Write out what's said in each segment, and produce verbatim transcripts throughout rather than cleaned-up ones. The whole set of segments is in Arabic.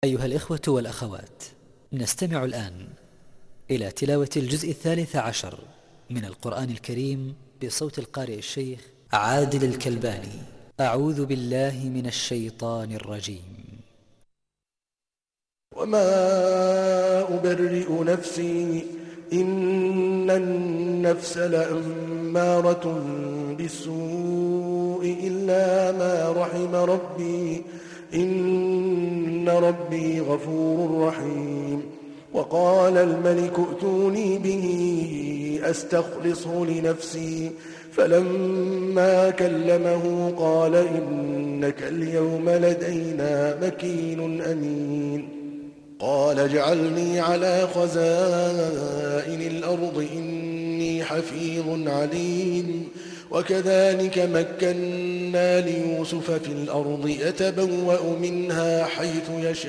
أيها الإخوة والأخوات، نستمع الآن إلى تلاوة الجزء الثالث عشر من القرآن الكريم بصوت القارئ الشيخ عادل الكلباني. أعوذ بالله من الشيطان الرجيم. وما أبرئ نفسي إن النفس لأمارة بالسوء إلا ما رحم ربي إن ربي غفور رحيم. وقال الملك ائتوني به أستخلصه لنفسي فلما كلمه قال إنك اليوم لدينا مكين أمين. قال اجعلني على خزائن الأرض إني حفيظ عليم. وكذلك مكنا ليوسف في الأرض يتبوأ منها حيث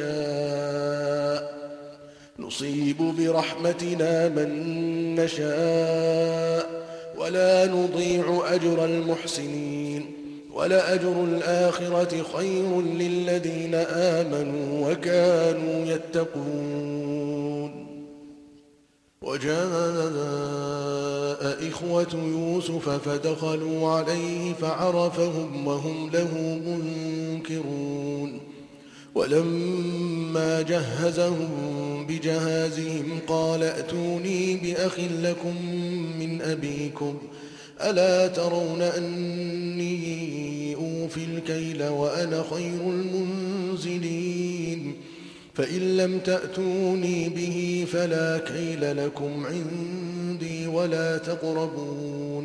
يشاء نصيب برحمتنا من نشاء ولا نضيع أجر المحسنين ولأجر الآخرة خير للذين آمنوا وكانوا يتقون. وجاء إخوة يوسف فدخلوا عليه فعرفهم وهم له منكرون. ولما جهزهم بجهازهم قال ائتوني بأخ لكم من أبيكم ألا ترون أني أوفي الكيل وأنا خير المنزلين. فإن لم تأتوني به فلا كيل لكم عندي ولا تقربون.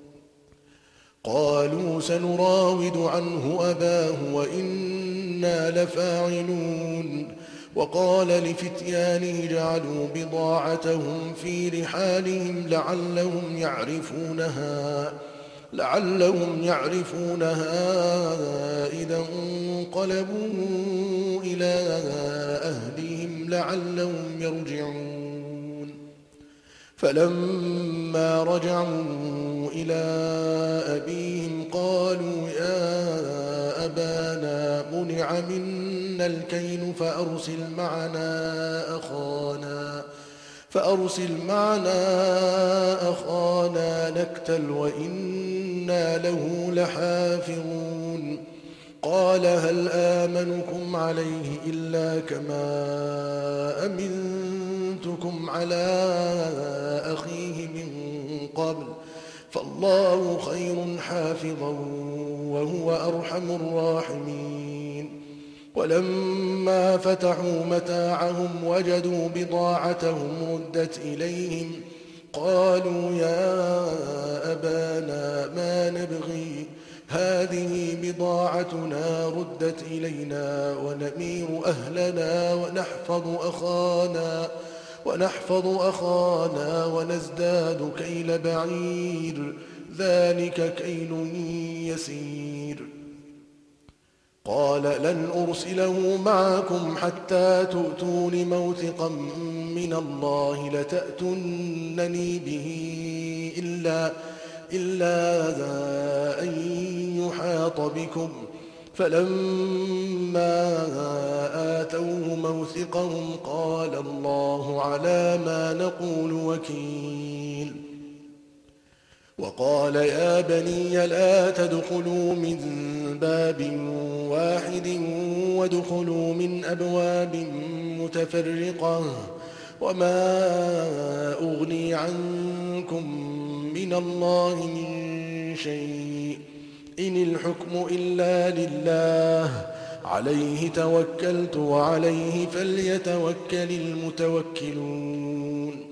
قالوا سنراود عنه أباه وإنا لفاعلون. وقال لفتيانه جعلوا بضاعتهم في رحالهم لعلهم يعرفونها لعلهم يعرفونها إذا انقلبوا إلى أهلهم لعلهم يرجعون. فلما رجعوا إلى أبيهم قالوا يا أبانا منع منا الكيل فأرسل معنا أخانا فأرسل معنا أخانا نكتل وإنا له لحافظون. قال هل آمنكم عليه إلا كما أمنتكم على أخيه من قبل فالله خير حافظا وهو أرحم الراحمين. ولما فتحوا متاعهم وجدوا بضاعتهم ردت إليهم قالوا يا أبانا ما نبغي هذه بضاعتنا ردت إلينا ونمير أهلنا ونحفظ أخانا ونحفظ أخانا ونزداد كيل بعير ذلك كيل يسير. قال لن أرسله معكم حتى تؤتون موثقا من الله لتأتونني به إلا, إلا أن يحاط بكم. فلما آتوه موثقهم قال الله على ما نقول وكيل. وقال يا بني لا تدخلوا من باب واحد وادخلوا من أبواب متفرقة وما أغني عنكم من الله من شيء إن الحكم إلا لله عليه توكلت وعليه فليتوكل المتوكلون.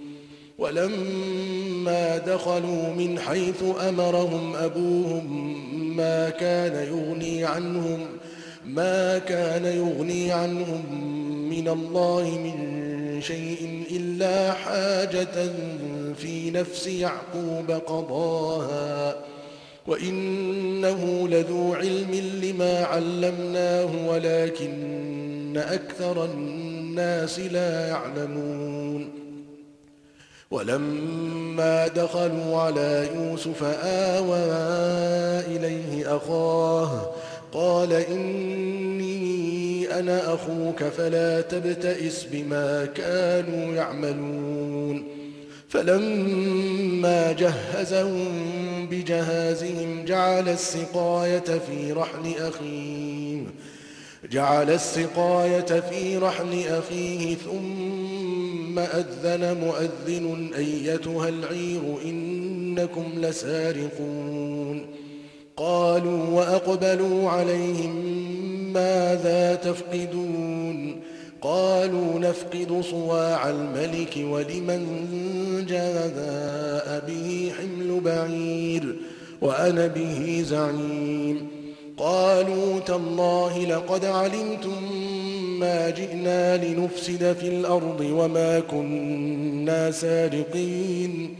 ولما دخلوا من حيث أمرهم أبوهم ما كان يغني عنهم ما كان يغني عنهم من الله من شيء إلا حاجة في نفس يعقوب قضاها وإنه لذو علم لما علمناه ولكن أكثر الناس لا يعلمون. ولما دخلوا على يوسف آوى إليه أخاه قال إني أنا أخوك فلا تبتئس بما كانوا يعملون فلما جهزهم بجهازهم جعل السقاية في رحل أخيه جعل السقاية في رحل أخيه ثم أذن مؤذن أيتها العير إنكم لسارقون قالوا وأقبلوا عليهم ماذا تفقدون قالوا نفقد صواع الملك ولمن جاء به حمل بعير وأنا به زعيم قالوا تالله لقد علمتم ما جئنا لنفسد في الأرض وما كنا سارقين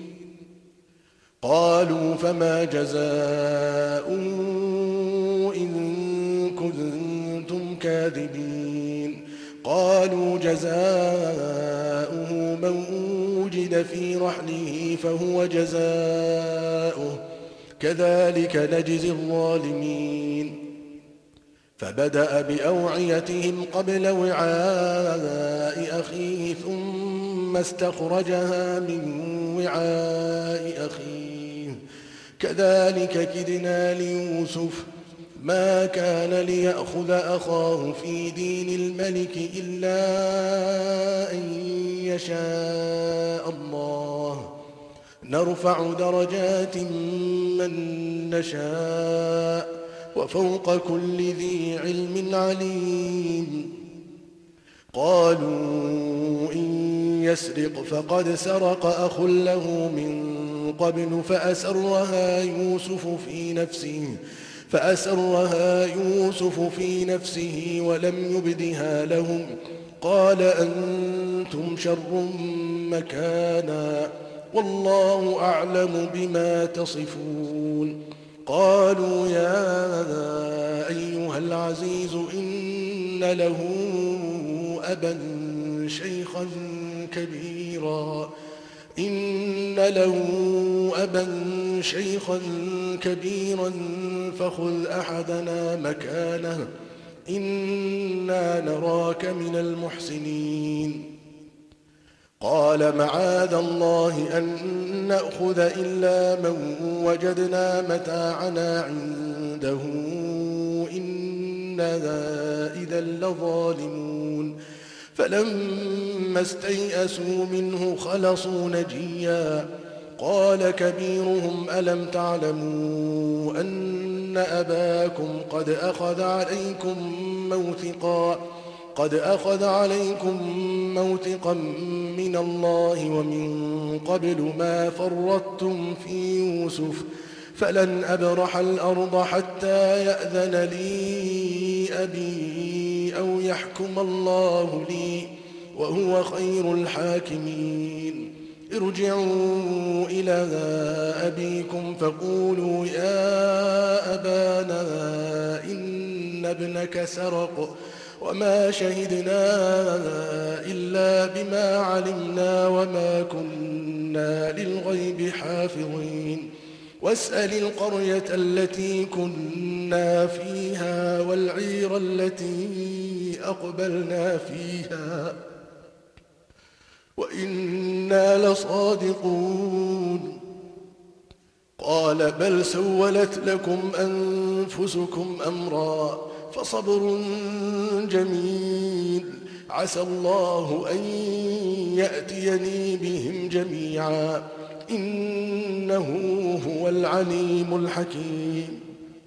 قالوا فما جزاؤه إن كنتم كاذبين قالوا جزاؤه من وجد في رحله فهو جزاؤه كذلك نجزي الظالمين فبدأ بأوعيتهم قبل وعاء أخيه ثم استخرجها من وعاء أخيه كذلك كدنا ليوسف ما كان ليأخذ أخاه في دين الملك إلا أن يشاء الله نرفع درجات من نشاء وفوق كل ذي علم عليم قالوا إن يسرق فقد سرق أخ له من قبل فأسرها يوسف في نفسه فأسرها يوسف في نفسه ولم يبدها لهم قال أنتم شر مكانا والله أعلم بما تصفون قالوا يا أيها العزيز إن له أبا شيخا كبيرا إن له أبا شيخا كبيرا فخذ أحدنا مكانه إنا نراك من المحسنين قال معاذ الله أن نأخذ إلا من وجدنا متاعنا عنده إنا إذا لظالمون فلما استيئسوا منه خلصوا نجيا قال كبيرهم ألم تعلموا أن أباكم قد أخذ عليكم موثقا قد أخذ عليكم موثقا من الله ومن قبل ما فرطتم في يوسف فلن أبرح الأرض حتى يأذن لي أبي أو يحكم الله لي وهو خير الحاكمين ارجعوا إلى أبيكم فقولوا يا أبانا إن ابنك سرق وما شهدنا إلا بما علمنا وما كنا للغيب حافظين واسأل القرية التي كنا فيها والعير التي أقبلنا فيها وإنا لصادقون قال بل سولت لكم أنفسكم أمرا فصبر جميل عسى الله أن يأتيني بهم جميعا إنه هو العليم الحكيم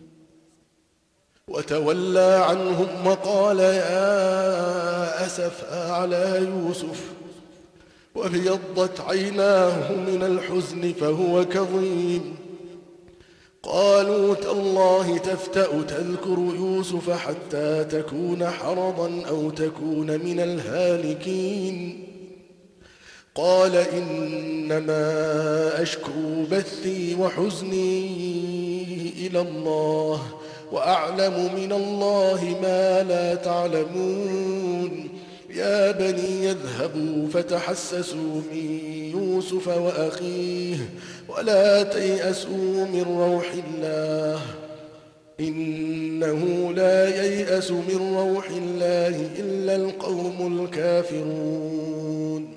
وتولى عنهم وقال يا أسفا على يوسف وابيضت عيناه من الحزن فهو كظيم قالوا تالله تفتأ تذكر يوسف حتى تكون حرضا أو تكون من الهالكين قال إنما أشكو بثي وحزني إلى الله وأعلم من الله ما لا تعلمون يا بني يذهبوا فتحسسوا من يوسف وأخيه ولا تيأسوا من روح الله إنه لا ييأس من روح الله إلا القوم الكافرون.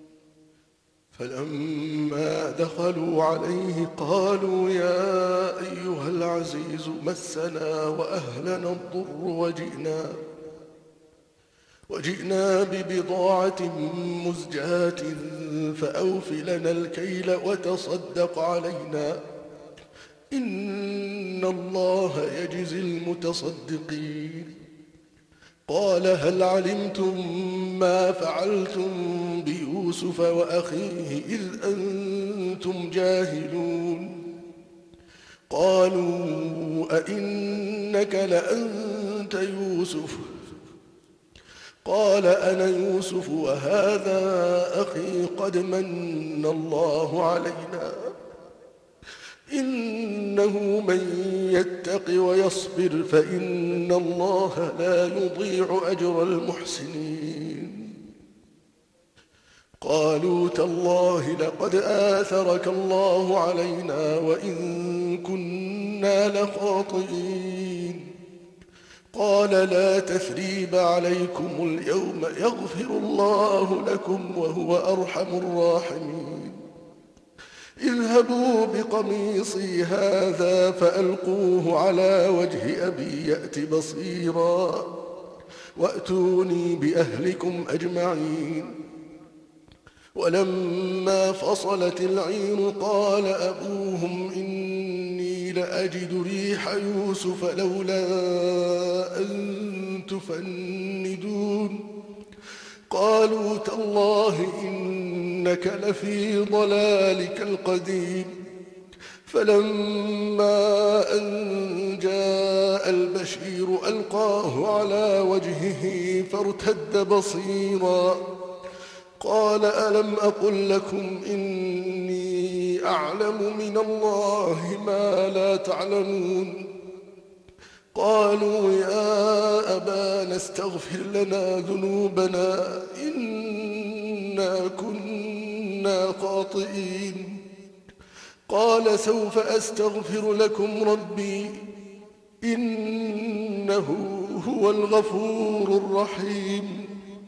فلما دخلوا عليه قالوا يا أيها العزيز مسنا وأهلنا الضر وجئنا وجئنا ببضاعة مزجاة فأوف لنا الكيل وتصدق علينا إن الله يجزي المتصدقين. قال هل علمتم ما فعلتم بيوسف وأخيه إذ أنتم جاهلون؟ قالوا أئنك لأنت يوسف؟ قال أنا يوسف وهذا أخي قد من الله علينا إنه من يتق ويصبر فإن الله لا يضيع أجر المحسنين. قالوا تالله لقد آثرك الله علينا وإن كنا لخاطئين. قال لا تثريب عليكم اليوم يغفر الله لكم وهو أرحم الراحمين. اذهبوا بقميصي هذا فألقوه على وجه أبي يأت بصيرا وأتوني بأهلكم أجمعين. ولما فصلت العير قال أبوهم إني لأجد ريح يوسف لولا أن تفندون. قالوا تالله إنك لفي ضلالك القديم. فلما أن جاء البشير ألقاه على وجهه فارتد بصيرا قال ألم أقل لكم إني أعلم من الله ما لا تعلمون. قالوا يا أبانا استغفر لنا ذنوبنا إنا كنا خاطئين. قال سوف أستغفر لكم ربي إنه هو الغفور الرحيم.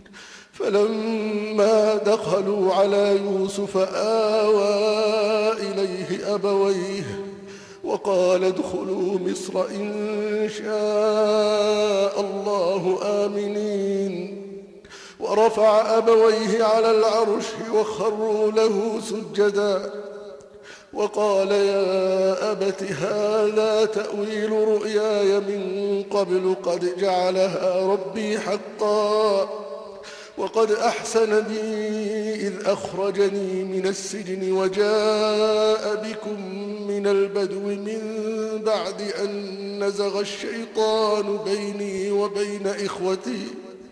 فلما دخلوا على يوسف آوى إليه أبويه وقال ادخلوا مصر إن شاء الله آمنين. ورفع أبويه على العرش وخروا له سجدا وقال يا أبت هذا تأويل رؤياي من قبل قد جعلها ربي حقا وقد أحسن بي إذ أخرجني من السجن وجاء بكم من البدو من بعد أن نزغ الشيطان بيني وبين إخوتي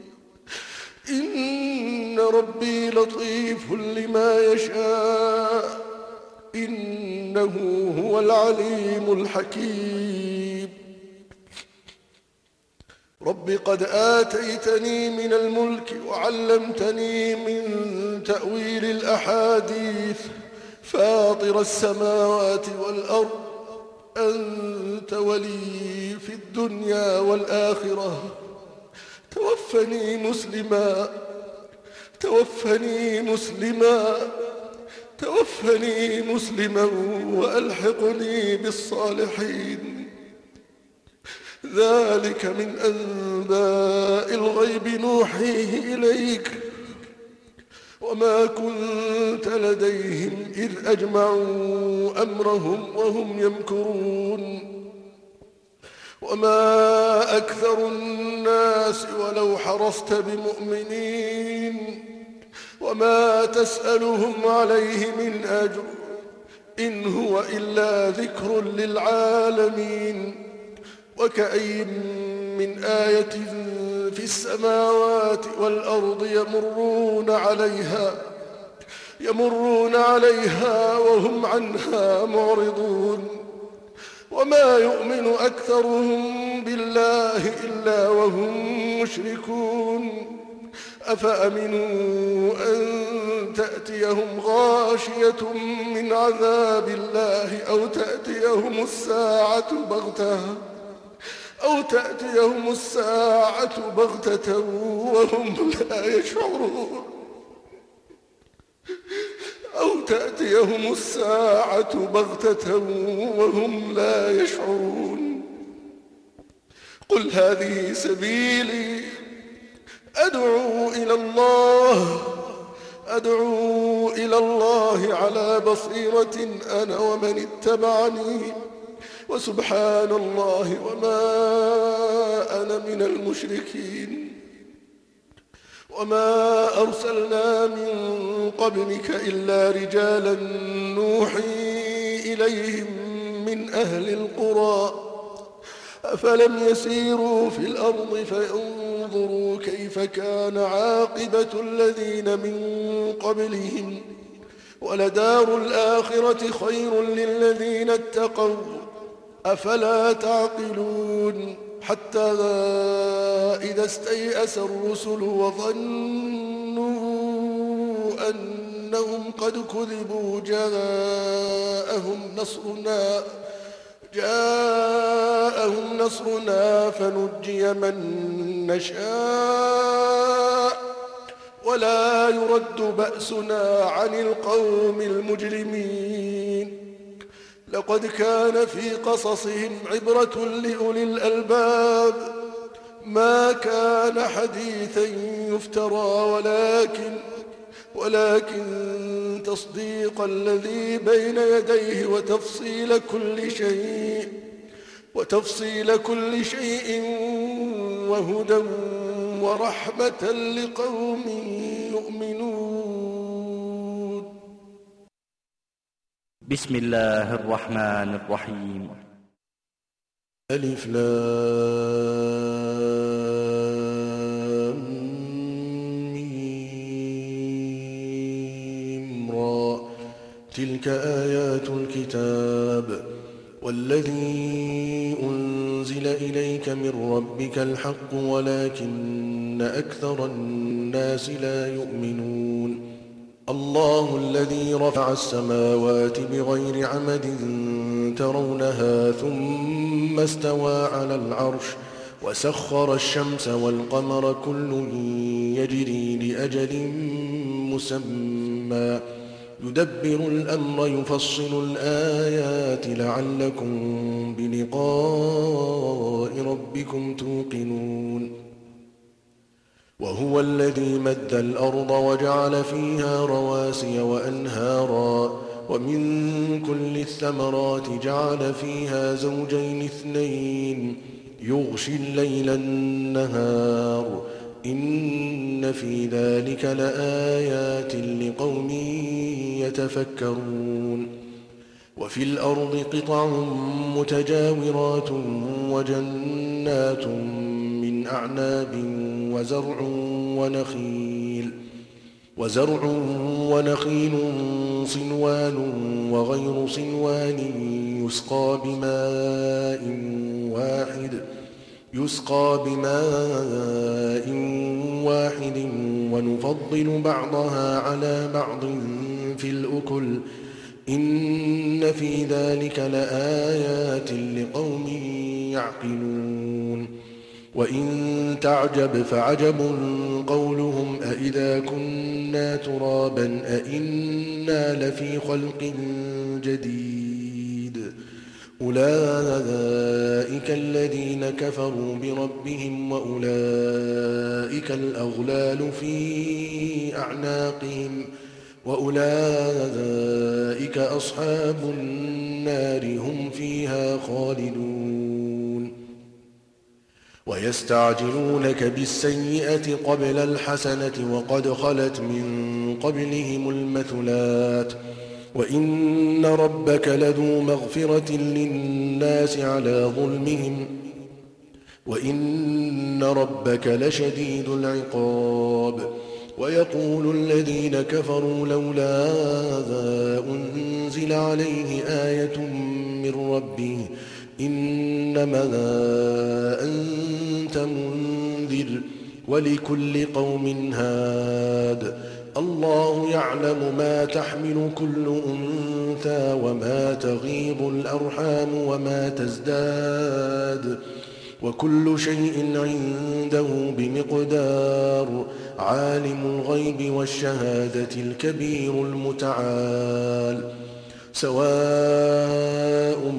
إن ربي لطيف لما يشاء إنه هو العليم الحكيم. رب قد آتيتني من الملك وعلمتني من تأويل الأحاديث فاطر السماوات والأرض أنت ولي في الدنيا والآخرة توفني مسلما توفني مسلما توفني مسلما وألحقني بالصالحين. ذلك من أنباء الغيب نوحيه إليك وما كنت لديهم إذ أجمعوا أمرهم وهم يمكرون. وما أكثر الناس ولو حرصت بمؤمنين وما تسألهم عليه من أجر إن هو إلا ذكر للعالمين. وكأي من آية في السماوات والأرض يمرون عليها يمرون عليها وهم عنها معرضون. وما يؤمن أكثرهم بالله إلا وهم مشركون. أفأمنوا أن تأتيهم غاشية من عذاب الله أو تأتيهم الساعة بغتة أو تأتيهم الساعة بغتة وهم لا يشعرون أو تأتيهم الساعة بغتة وهم لا يشعرون قل هذه سبيلي أدعو إلى الله أدعو إلى الله على بصيرة أنا ومن اتبعني وسبحان الله وما أنا من المشركين وما أرسلنا من قبلك إلا رجالا نوحي إليهم من أهل القرى أفلم يسيروا في الأرض فينظروا كيف كان عاقبة الذين من قبلهم ولدار الآخرة خير للذين اتقوا أفلا تعقلون حتى إذا استيأس الرسل وظنوا أنهم قد كذبوا جاءهم نصرنا جاءهم نصرنا فنجي من نشاء ولا يرد بأسنا عن القوم المجرمين لقد كان في قصصهم عبرة لأولي الألباب ما كان حديثا يفترى ولكن ولكن تصديق الذي بين يديه وتفصيل كل شيء وتفصيل كل شيء وهدى ورحمة لقوم يؤمنون. بسم الله الرحمن الرحيم. ألف لام ميم را تلك آيات الكتاب والذي أنزل إليك من ربك الحق ولكن أكثر الناس لا يؤمنون. الله الذي رفع السماوات بغير عمد ترونها ثم استوى على العرش وسخر الشمس والقمر كل يجري لأجل مسمى يدبر الأمر يفصل الآيات لعلكم بلقاء ربكم توقنون. وهو الذي مد الأرض وجعل فيها رواسي وأنهارا ومن كل الثمرات جعل فيها زوجين اثنين يغشي الليل النهار إن في ذلك لآيات لقوم يتفكرون. وفي الأرض قطع متجاورات وجنات من أعناب وزرع ونخيل وزرع ونخيل صنوان وغير صنوان يسقى بماء واحد يسقى بماء واحد ونفضل بعضها على بعض في الأكل إن في ذلك لآيات لقوم يعقلون. وإن تعجب فعجب قولهم أإذا كنا ترابا أإنا لفي خلق جديد أولئك الذين كفروا بربهم وأولئك الأغلال في أعناقهم وأولئك أصحاب النار هم فيها خالدون. ويستعجلونك بالسيئة قبل الحسنة وقد خلت من قبلهم المثلات وإن ربك لذو مغفرة للناس على ظلمهم وإن ربك لشديد العقاب. ويقول الذين كفروا لولا أنزل عليه آية من ربه إنما أنت منذر ولكل قوم هاد الله يعلم ما تحمل كل أنثى وما تغيض الأرحام وما تزداد وكل شيء عنده بمقدار. عالم الغيب والشهادة الكبير المتعال. سواء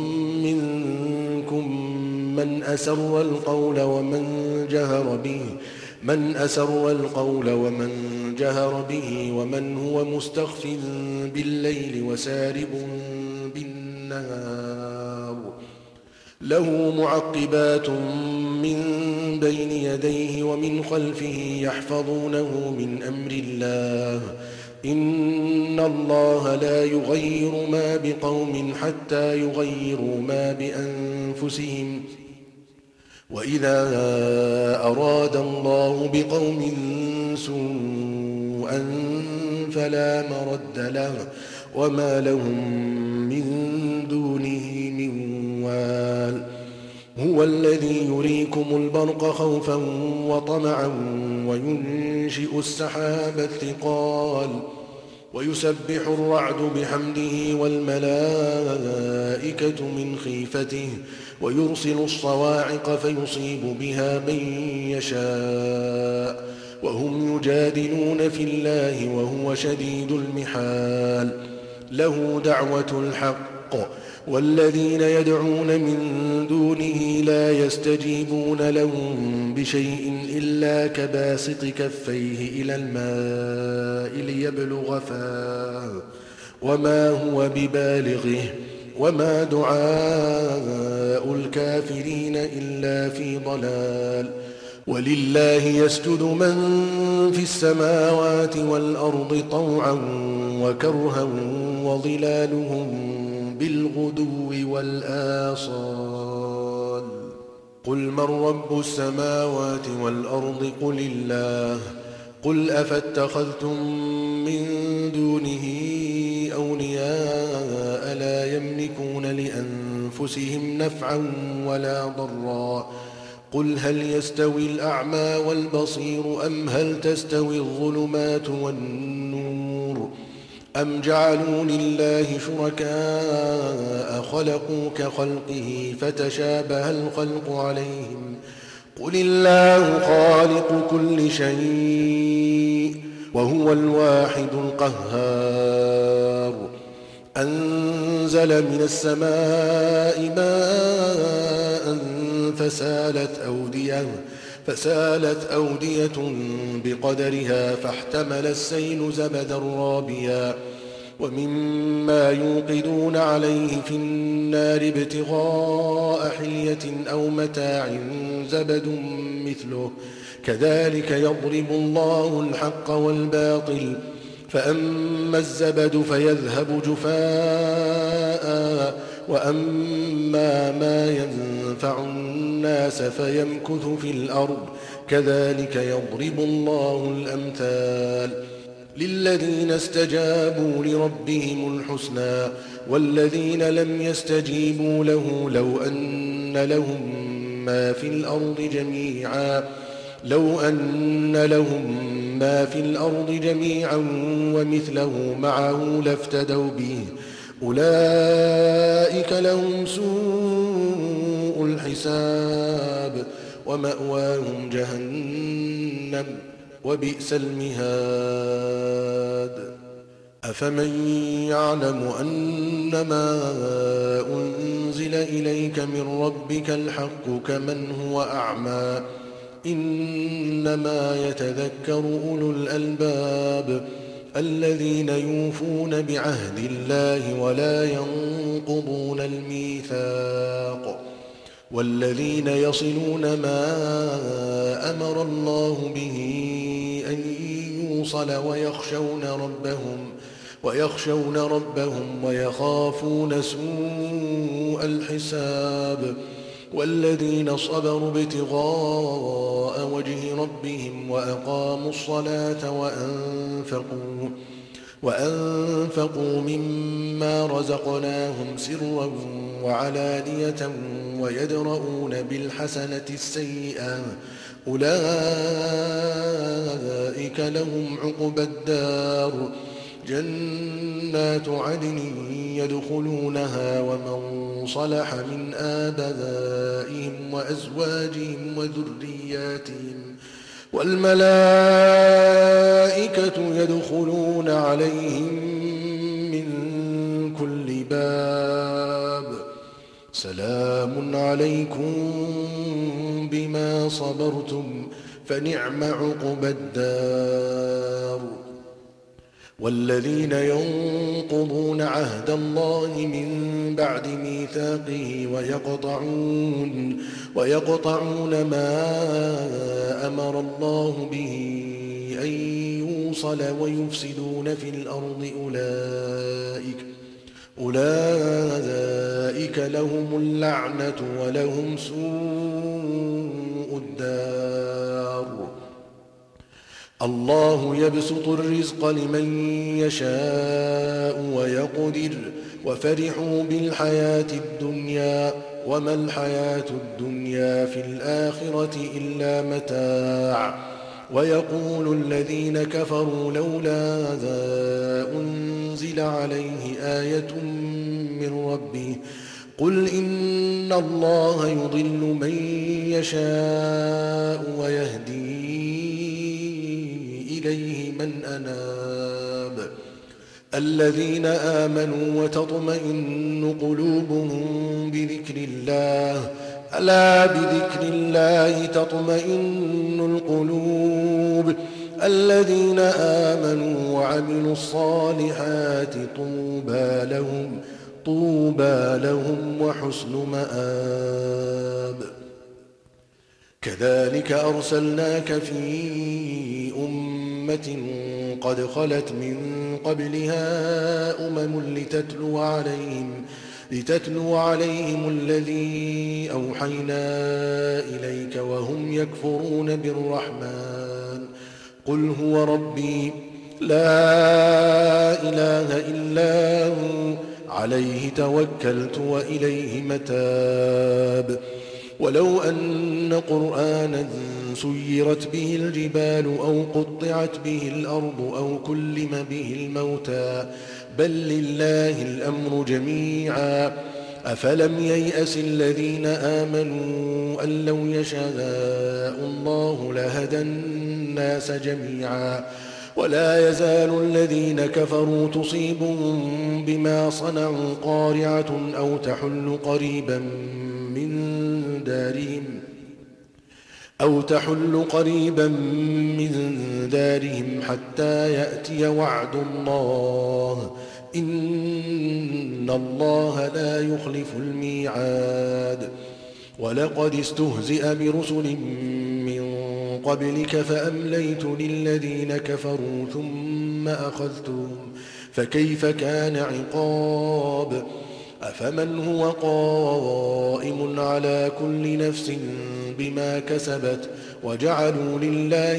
منكم من أسر القول ومن جهر به من أسر القول ومن جهر به ومن هو مستخف بالليل وسارب بالنهار. له معقبات من بين يديه ومن خلفه يحفظونه من أمر الله. إن الله لا يغير ما بقوم حتى يغيروا ما بأنفسهم. وإذا أراد الله بقوم سوءا فلا مرد له وما لهم من دونه من وال. هو الذي يريكم البرق خوفا وطمعا وينشئ السحاب الثقال ويسبح الرعد بحمده والملائكة من خيفته ويرسل الصواعق فيصيب بها من يشاء وهم يجادلون في الله وهو شديد المحال. له دعوة الحق والذين يدعون من دونه لا يستجيبون لهم بشيء إلا كباسط كفيه إلى الماء ليبلغ فاه وما هو ببالغه وما دعاء الكافرين إلا في ضلال. ولله يسجد من في السماوات والأرض طوعا وكرها وظلالهم بالغدو والآصال. قل من رب السماوات والأرض قل الله. قل أفاتخذتم من دونه أولياء لا يملكون لأنفسهم نفعا ولا ضرا. قل هل يستوي الأعمى والبصير أم هل تستوي الظلمات والنور أم جعلوا لله شركاء خلقوا كخلقه فتشابه الخلق عليهم. قل الله خالق كل شيء وهو الواحد القهار. أنزل من السماء ماء فسالت أودية فسالت أودية بقدرها فاحتمل السيل زبدا رابيا ومما يوقدون عليه في النار ابتغاء حلية أو متاع زبد مثله كذلك يضرب الله الحق والباطل. فأما الزبد فيذهب جفاء وأما ما ينفع الناس فيمكث في الأرض كذلك يضرب الله الأمثال. للذين استجابوا لربهم الحسنى والذين لم يستجيبوا له لو أن لهم ما في الأرض جميعا لو أن لهم ما في الأرض جميعا ومثله معه لافتدوا به أولئك لهم سوء الحساب ومأواهم جهنم وبئس المهاد. أفمن يعلم أنما أنزل إليك من ربك الحق كمن هو أعمى إنما يتذكر أولو الألباب الذين يوفون بعهد الله ولا ينقضون الميثاق والذين يصلون ما أمر الله به أن يوصل ويخشون ربهم ويخشون ربهم ويخافون سوء الحساب والذين صبروا ابتغاء وجه ربهم وأقاموا الصلاة وأنفقوا وأنفقوا مما رزقناهم سرا وعلانية ويدرؤون بالحسنة السيئة أولئك لهم عقبى الدار جنات عدن يدخلونها ومن صلح من آبائهم وأزواجهم وذرياتهم والملائكة يدخلون عليهم من كل باب سلام عليكم بما صبرتم فنعم عقبى الدار. والذين ينقضون عهد الله من بعد ميثاقه ويقطعون, ويقطعون ما أمر الله به أن يوصل ويفسدون في الأرض أولئك, أولئك لهم اللعنة ولهم سوء الدار. الله يبسط الرزق لمن يشاء ويقدر وفرحوا بالحياة الدنيا وما الحياة الدنيا في الآخرة إلا متاع. ويقول الذين كفروا لولا أنزل عليه آية من ربه قل إن الله يضل من يشاء ويهدي إليه من أناب. الذين آمنوا وتطمئن قلوبهم بذكر الله ألا بذكر الله تطمئن القلوب. الذين آمنوا وعملوا الصالحات طوبى لهم طوبى لهم وحسن مآب. كذلك أرسلناك في أمة قد خلت من قبلها أمم لتتلو عليهم, لتتلو عليهم الذي أوحينا إليك وهم يكفرون بالرحمن قل هو ربي لا إله إلا هو عليه توكلت وإليه متاب. ولو أن قرآنا سيرت به الجبال أو قطعت به الأرض أو كلم به الموتى بل لله الأمر جميعا أفلم ييأس الذين آمنوا أن لو يشاء الله لهدى الناس جميعا ولا يزال الذين كفروا تصيبهم بما صنعوا قارعة أو تحل قريبا من دارهم أو تحل قريبا من دارهم حتى يأتي وعد الله إن الله لا يخلف الميعاد. ولقد استهزئ برسل من قبلك فأمليت للذين كفروا ثم أخذتهم فكيف كان عقاب. أفمن هو قائم على كل نفس بما كسبت وجعلوا لله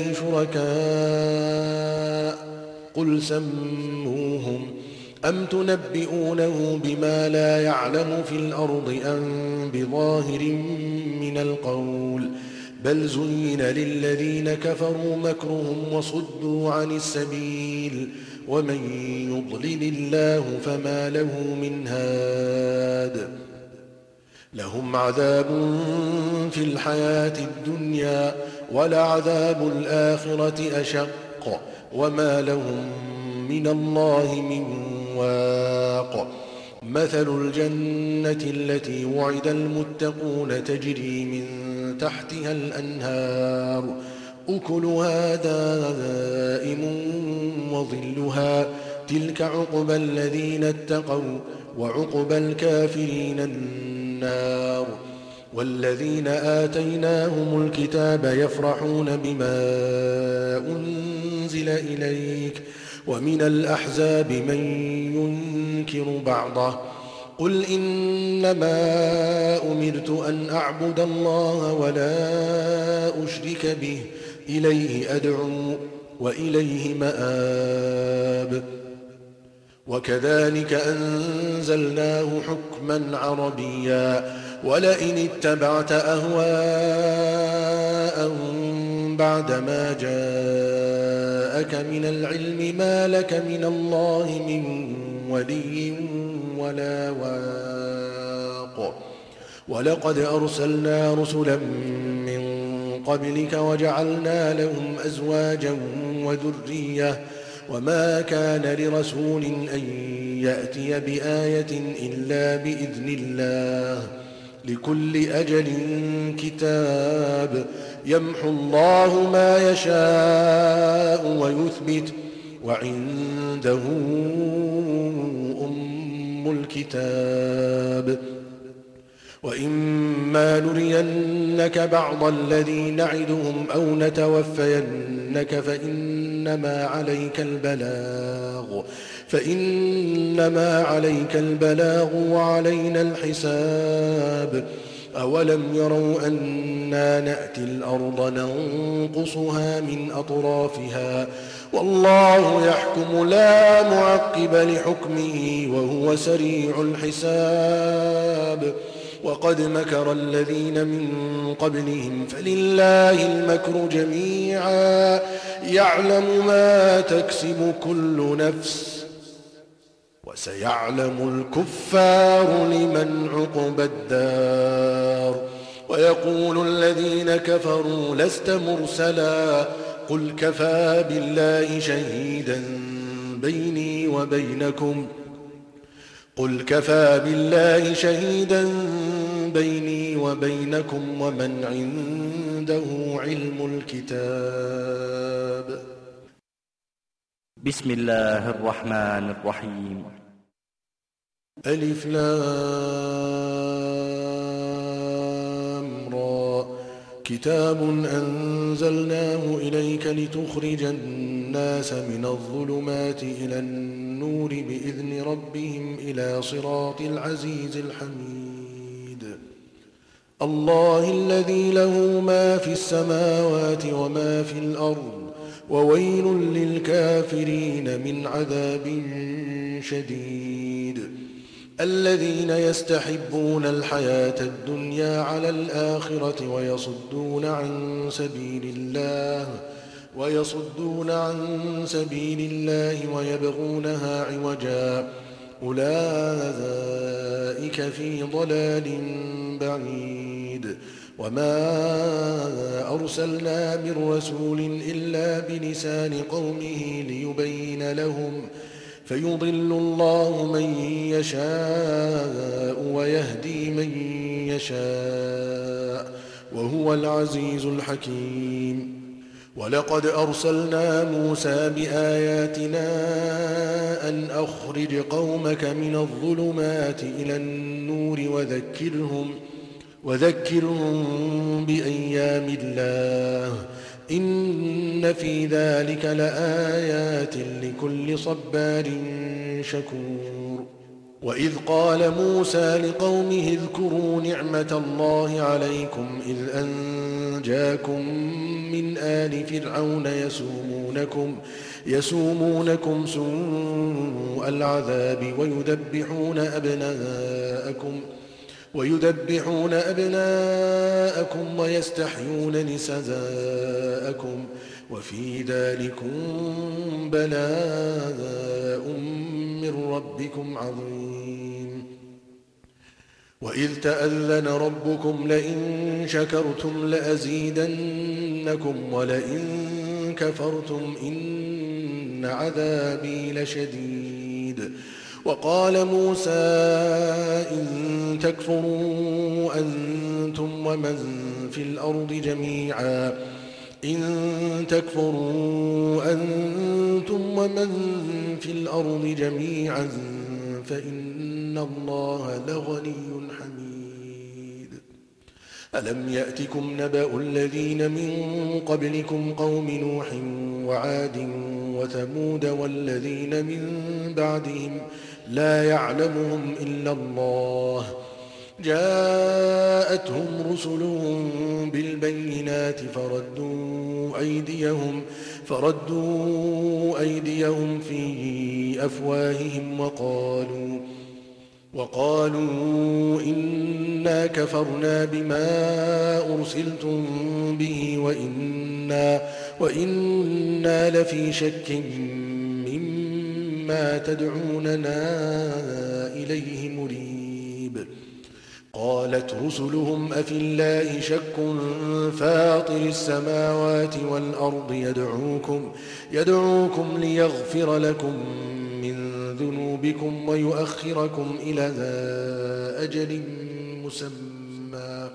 شركاء قل سموهم أم تنبئونه بما لا يعلم في الأرض أم بظاهر من القول بل زين للذين كفروا مكرهم وصدوا عن السبيل ومن يضلل الله فما له من هاد. لهم عذاب في الحياة الدنيا ولعذاب الآخرة أشق وما لهم من الله من واق. مثل الجنة التي وعد المتقون تجري من تحتها الأنهار أكلها دائم وظلها تلك عقبى الذين اتقوا وعقبى الكافرين النار. والذين آتيناهم الكتاب يفرحون بما أنزل إليك ومن الأحزاب من ينكر بعضه قل إنما أمرت أن أعبد الله ولا أشرك به إليه أدعو وإليه مآب. وكذلك أنزلناه حكما عربيا ولئن اتبعت أهواءهم بعدما جاءك من العلم ما لك من الله من ولي ولا واق ولقد أرسلنا رسلا من قبلك وجعلنا لهم أزواجا وذرية وما كان لرسول أن يأتي بآية إلا بإذن الله لكل أجل كتاب يمحو الله ما يشاء ويثبت وعنده أم الكتاب وإما نرينك بعض الذي نعدهم أو نتوفينك فإنما عليك البلاغ فإنما عليك البلاغ وعلينا الحساب أولم يروا أنا نأتي الأرض ننقصها من أطرافها والله يحكم لا معقب لحكمه وهو سريع الحساب وقد مكر الذين من قبلهم فلله المكر جميعا يعلم ما تكسب كل نفس وسيعلم الكفار لمن عقبى الدار ويقول الذين كفروا لست مرسلا قل كفى بالله شهيدا بيني وبينكم قل كفى بالله شهيدا بيني وبينكم ومن عنده علم الكتاب. بسم الله الرحمن الرحيم. ألف لام را كتاب أنزلناه إليك لتخرج الناس من الظلمات إلى النور بإذن ربهم إلى صراط العزيز الحميد الله الذي له ما في السماوات وما في الأرض وويل للكافرين من عذاب شديد الذين يستحبون الحياة الدنيا على الآخرة ويصدون عن سبيل الله ويصدون عن سبيل الله ويبغونها عوجا أولئك في ضلال بعيد وما أرسلنا من رسول إلا بلسان قومه ليبين لهم فيضل الله من يشاء ويهدي من يشاء وهو العزيز الحكيم ولقد أرسلنا موسى بآياتنا أن أخرج قومك من الظلمات إلى النور وذكرهم وذكرهم بأيام الله إن في ذلك لآيات لكل صبار شكور وإذ قال موسى لقومه اذكروا نعمة الله عليكم إذ أنجاكم من آل فرعون يسومونكم يسومونكم سوء العذاب ويذبحون أبناءكم ويذبحون أبناءكم ويستحيون نساءكم وفي ذلكم بلاء من ربكم عظيم وإذ تأذن ربكم لئن شكرتم لأزيدنكم ولئن كفرتم إن عذابي لشديد وقال موسى إن تكفروا أنتم ومن في الأرض جميعا إن تكفروا أنتم ومن في الأرض جميعا فإن الله لغني حميد ألم يأتكم نبأ الذين من قبلكم قوم نوح وعاد وثمود والذين من بعدهم لا يعلمهم إلا الله جاءتهم رسلهم بالبينات فردوا أيديهم فردوا أيديهم في أفواههم وقالوا وقالوا إنا كفرنا بما أرسلتم به وإنا, وإنا لفي شك مما تدعوننا إليه مريب. قالت رسلهم أفي الله شك فاطر السماوات والأرض يدعوكم, يدعوكم ليغفر لكم من ذنوبكم ويؤخركم إلى أجل مسمى.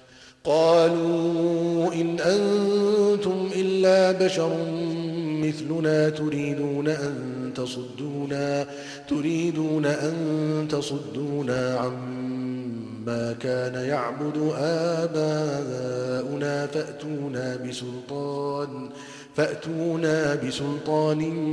قالوا إن أنتم إلا بشر مثلنا تريدون أن تصدونا, تريدون أن تصدونا عما كان يعبد آباؤنا فأتونا بسلطان, فأتونا بسلطان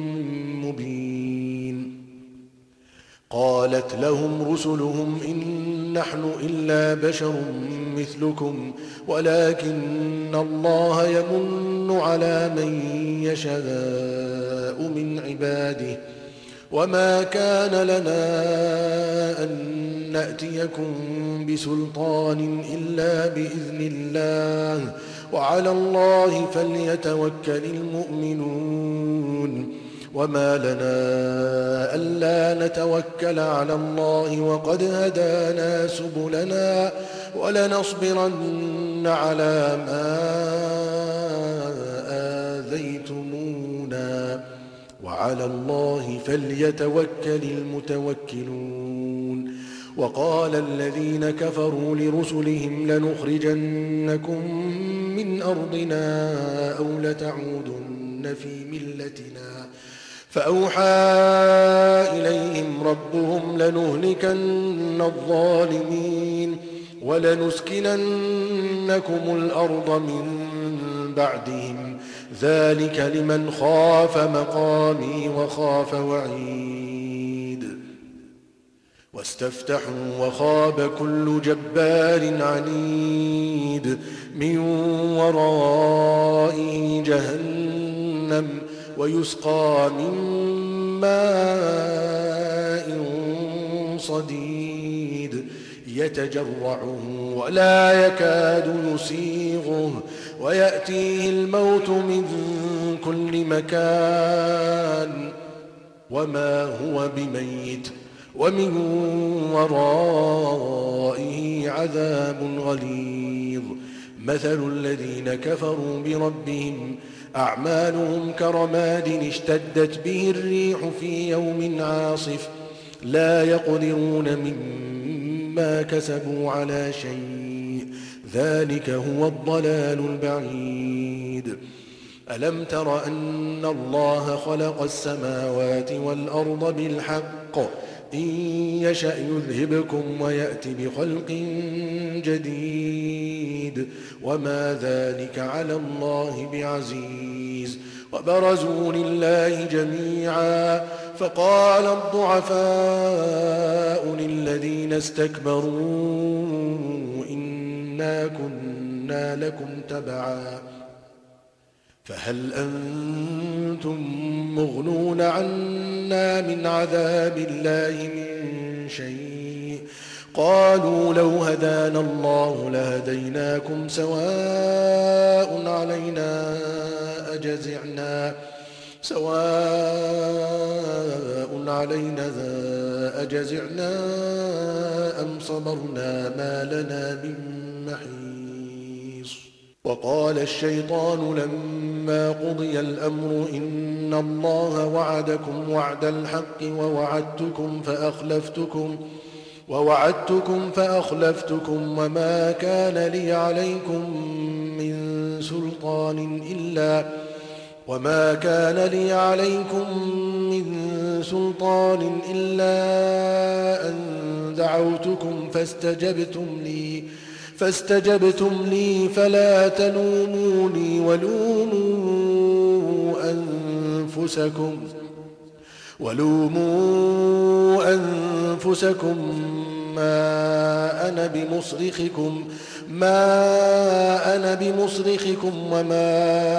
مبين. قالت لهم رسلهم إن نحن إلا بشر مثلكم ولكن الله يمن على من يشاء من عباده وما كان لنا أن نأتيكم بسلطان إلا بإذن الله وعلى الله فليتوكل المؤمنون. وما لنا ألا نتوكل على الله وقد هدانا سبلنا ولنصبرن على ما آذيتمونا وعلى الله فليتوكل المتوكلون. وقال الذين كفروا لرسلهم لنخرجنكم من أرضنا أو لتعودن في ملتنا فأوحى إليهم ربهم لنهلكن الظالمين ولنسكننكم الأرض من بعدهم ذلك لمن خاف مقامي وخاف وعيد. واستفتحوا وخاب كل جبار عنيد من ورائه جهنم ويسقى من ماء صديد يتجرعه ولا يكاد يسيغه ويأتيه الموت من كل مكان وما هو بميت ومن ورائه عذاب غليظ. مثل الذين كفروا بربهم أعمالهم كرماد اشتدت به الريح في يوم عاصف لا يقدرون مما كسبوا على شيء ذلك هو الضلال البعيد. ألم تر أن الله خلق السماوات والأرض بالحق إن يشأ يذهبكم ويأتي بخلق جديد وما ذلك على الله بعزيز. وبرزوا لله جميعا فقال الضعفاء للذين استكبروا إنا كنا لكم تبعا فهل أنتم مغنون عنا من عذاب الله من شيء قالوا لو هدانا الله لهديناكم سواء علينا أجزعنا سواء علينا أجزعنا أم صبرنا ما لنا من محيص. وقال الشيطان لما قضي الأمر إن الله وعدكم وعد الحق ووعدتكم فأخلفتكم ووعدتكم فأخلفتكم وما كان لي عليكم من سلطان إلا وما كان لي عليكم من سلطان إلا أن دعوتكم فاستجبتم لي فاستجبتم لي فلا تلوموني ولوموا أنفسكم ولوموا أنفسكم ما أنا بمصرخكم ما أنا بمصرخكم وما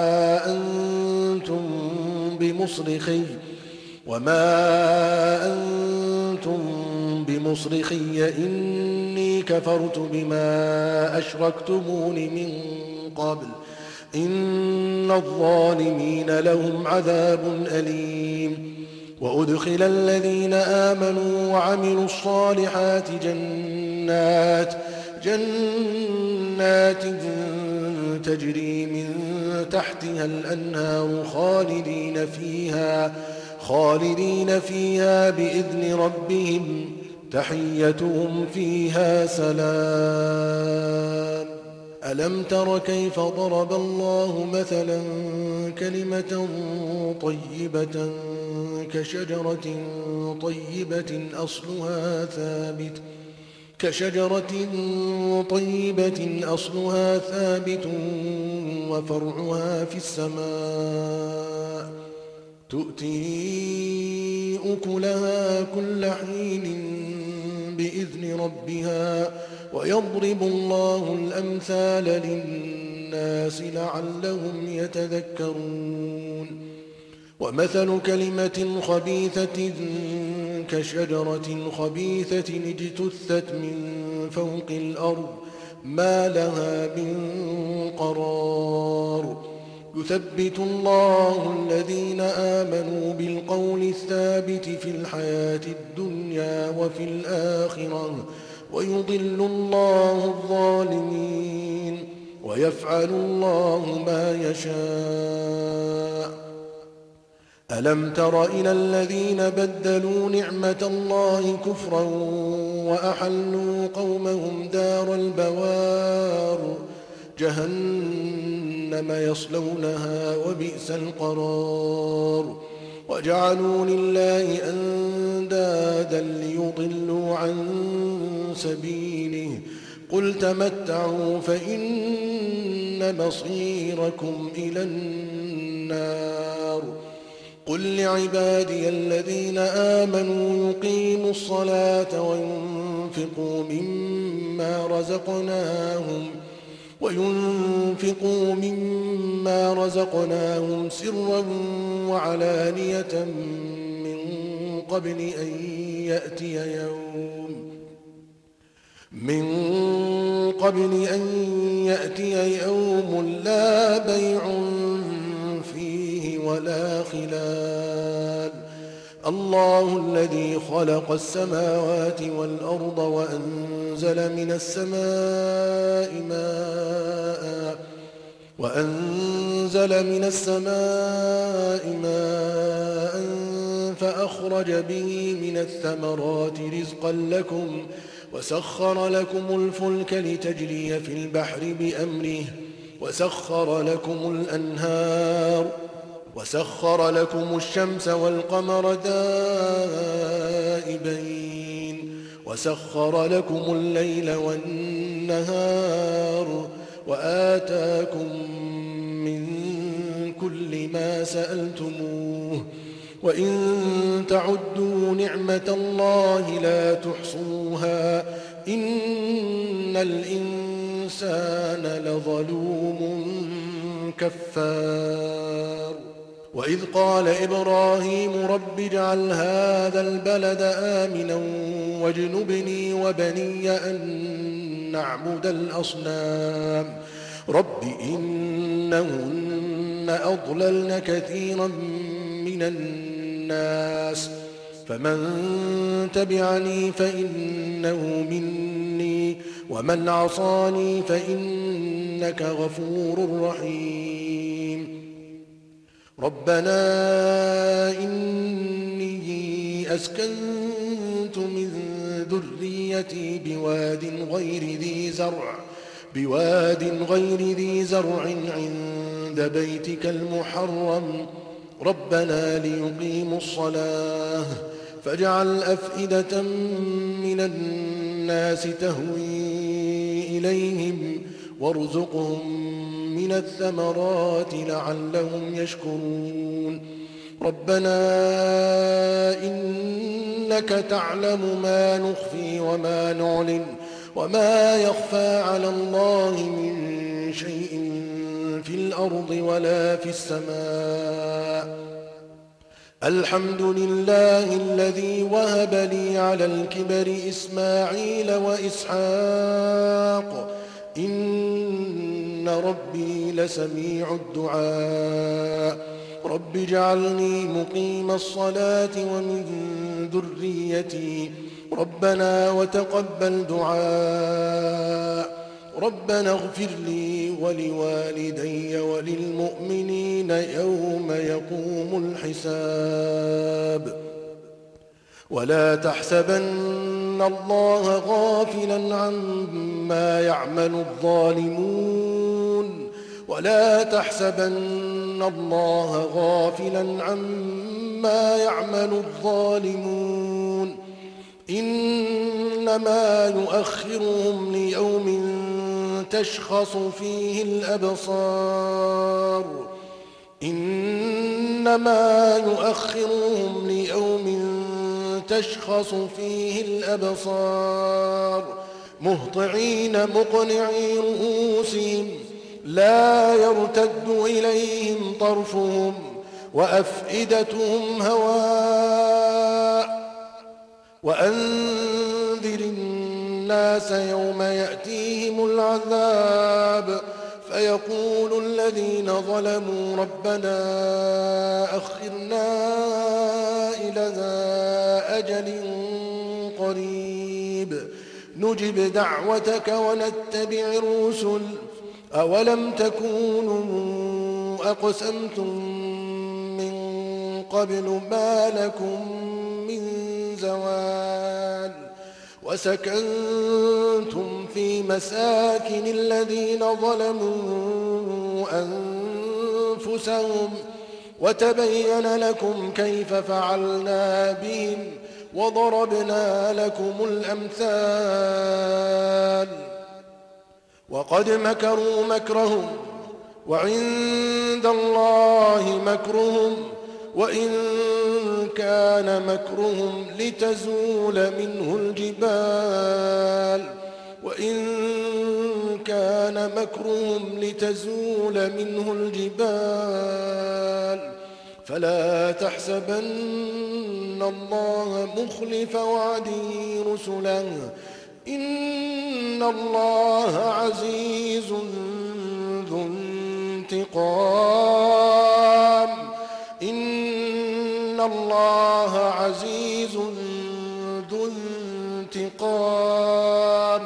أنتم بمصرخي وما أنتم بمصرخي إني كفرت بما أشركتمون من قبل إن الظالمين لهم عذاب أليم وأدخل الذين آمنوا وعملوا الصالحات جنات جنات تجري من تحتها الأنهار خالدين فيها خالدين فيها بإذن ربهم تحيتهم فيها سلام. ألم تر كيف ضرب الله مثلا كلمة طيبة كشجرة طيبة أصلها ثابت كشجرة طيبة أصلها ثابت وفرعها في السماء تؤتي أكلها كل حين بإذن ربها ويضرب الله الأمثال للناس لعلهم يتذكرون. ومثل كلمة خبيثة كشجرة خبيثة اجتثت من فوق الأرض ما لها من قرار يثبت الله الذين آمنوا بالقول الثابت في الحياة الدنيا وفي الآخرة ويضل الله الظالمين ويفعل الله ما يشاء. ألم تر إلى الذين بدلوا نعمة الله كفرا وأحلوا قومهم دار البوار جهنم يصلونها وبئس القرار وجعلوا لله أندادا ليضلوا عن سبيله قل تمتعوا فإن مصيركم إلى النار. قل لعبادي الذين آمنوا يقيموا الصلاة وينفقوا مما رزقناهم وينفقوا مما رزقناهم سرا وعلانية من قبل أن يأتي يوم من قبل أن يأتي يوم لا بيع فيه ولا خلال. الله الذي خلق السماوات والأرض وأنزل من السماء ماء وأنزل من السماء ماء فأخرج به من الثمرات رزقا لكم وسخر لكم الفلك لتجري في البحر بأمره وسخر لكم الأنهار وسخر لكم الشمس والقمر دائبين وسخر لكم الليل والنهار وآتاكم من كل ما سألتموه وإن تعدوا نعمة الله لا تحصوها إن الإنسان لظلوم كفار. وإذ قال إبراهيم رب اجعل هذا البلد آمنا واجنبني وبني أن نعبد الأصنام رب إنهن أضللن كثيرا من الناس فمن تبعني فإنه مني ومن عصاني فإنك غفور رحيم. ربنا إني أسكنت من ذريتي بواد غير ذي زرع بواد غير ذي زرع عند بيتك المحرم ربنا ليقيموا الصلاة فاجعل أفئدة من الناس تهوي إليهم وارزقهم من الثمرات لعلهم يشكرون. ربنا إنك تعلم ما نخفي وما نعلن وما يخفى على الله من شيء في الأرض ولا في السماء الحمد لله الذي وهب لي على الكبر إسماعيل وإسحاق إن ربي لسميع الدعاء رب اجعلني مقيم الصلاة ومن ذريتي ربنا وتقبل دعاء ربنا اغفر لي ولوالدي وللمؤمنين يوم يقوم الحساب ولا تحسبن الله غافلا عما يعمل الظالمون ولا تحسبن الله غافلا عما يعمل الظالمون إنما يؤخرهم ليوم تشخص فيه الأبصار إنما يؤخرهم ليوم تشخص فيه الأبصار مهطعين مقنعي رؤوسهم لا يرتد إليهم طرفهم وأفئدتهم هواء وأنذر الناس يوم يأتيهم العذاب فيقول الذين ظلموا ربنا أخرنا إلى أجل قريب نجب دعوتك ونتبع الرسل أولم تكونوا أقسمتم من قبل ما لكم من زوال وسكنتم في مساكن الذين ظلموا أنفسهم وتبين لكم كيف فعلنا بهم وضربنا لكم الأمثال وقد مكروا مكرهم وعند الله مكرهم وإن كان مكرهم لتزول منه الجبال وإن كان مكرهم لتزول منه الجبال فلا تحسبن الله مخلف وعده رسله إن الله عزيز ذو انتقام إن الله عزيز ذو انتقام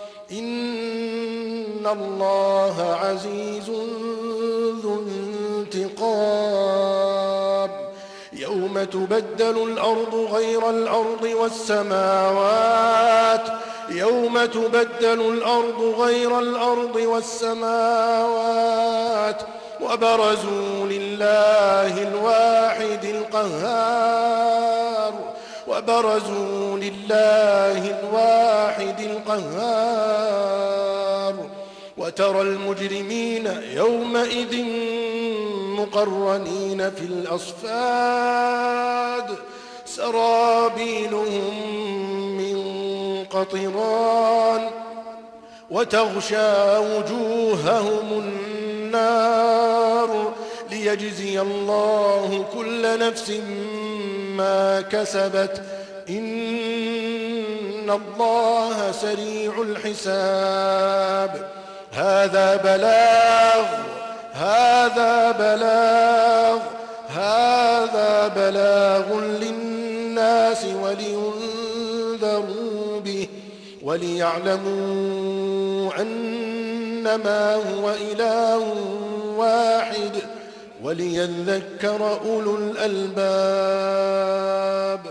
إن الله عزيز ذو انتقام يوم تبدل الأرض غير الأرض والسماوات يوم تبدل الأرض غير الأرض والسماوات وبرزوا لله الواحد القهار وبرزوا لله الواحد القهار وترى المجرمين يومئذ مقرنين في الأصفاد سرابيلهم من قطران وتغشى وجوههم النار ليجزي الله كل نفس ما كسبت إن الله سريع الحساب هذا بلاغ هذا بلاغ هذا بلاغ للناس ولينذروا به وليعلموا أنما هو إله واحد وليذكر أولو الألباب.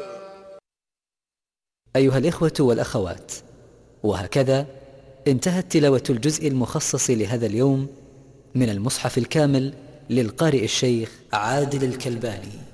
أيها الإخوة والأخوات، وهكذا انتهت تلاوة الجزء المخصص لهذا اليوم من المصحف الكامل للقارئ الشيخ عادل الكلباني.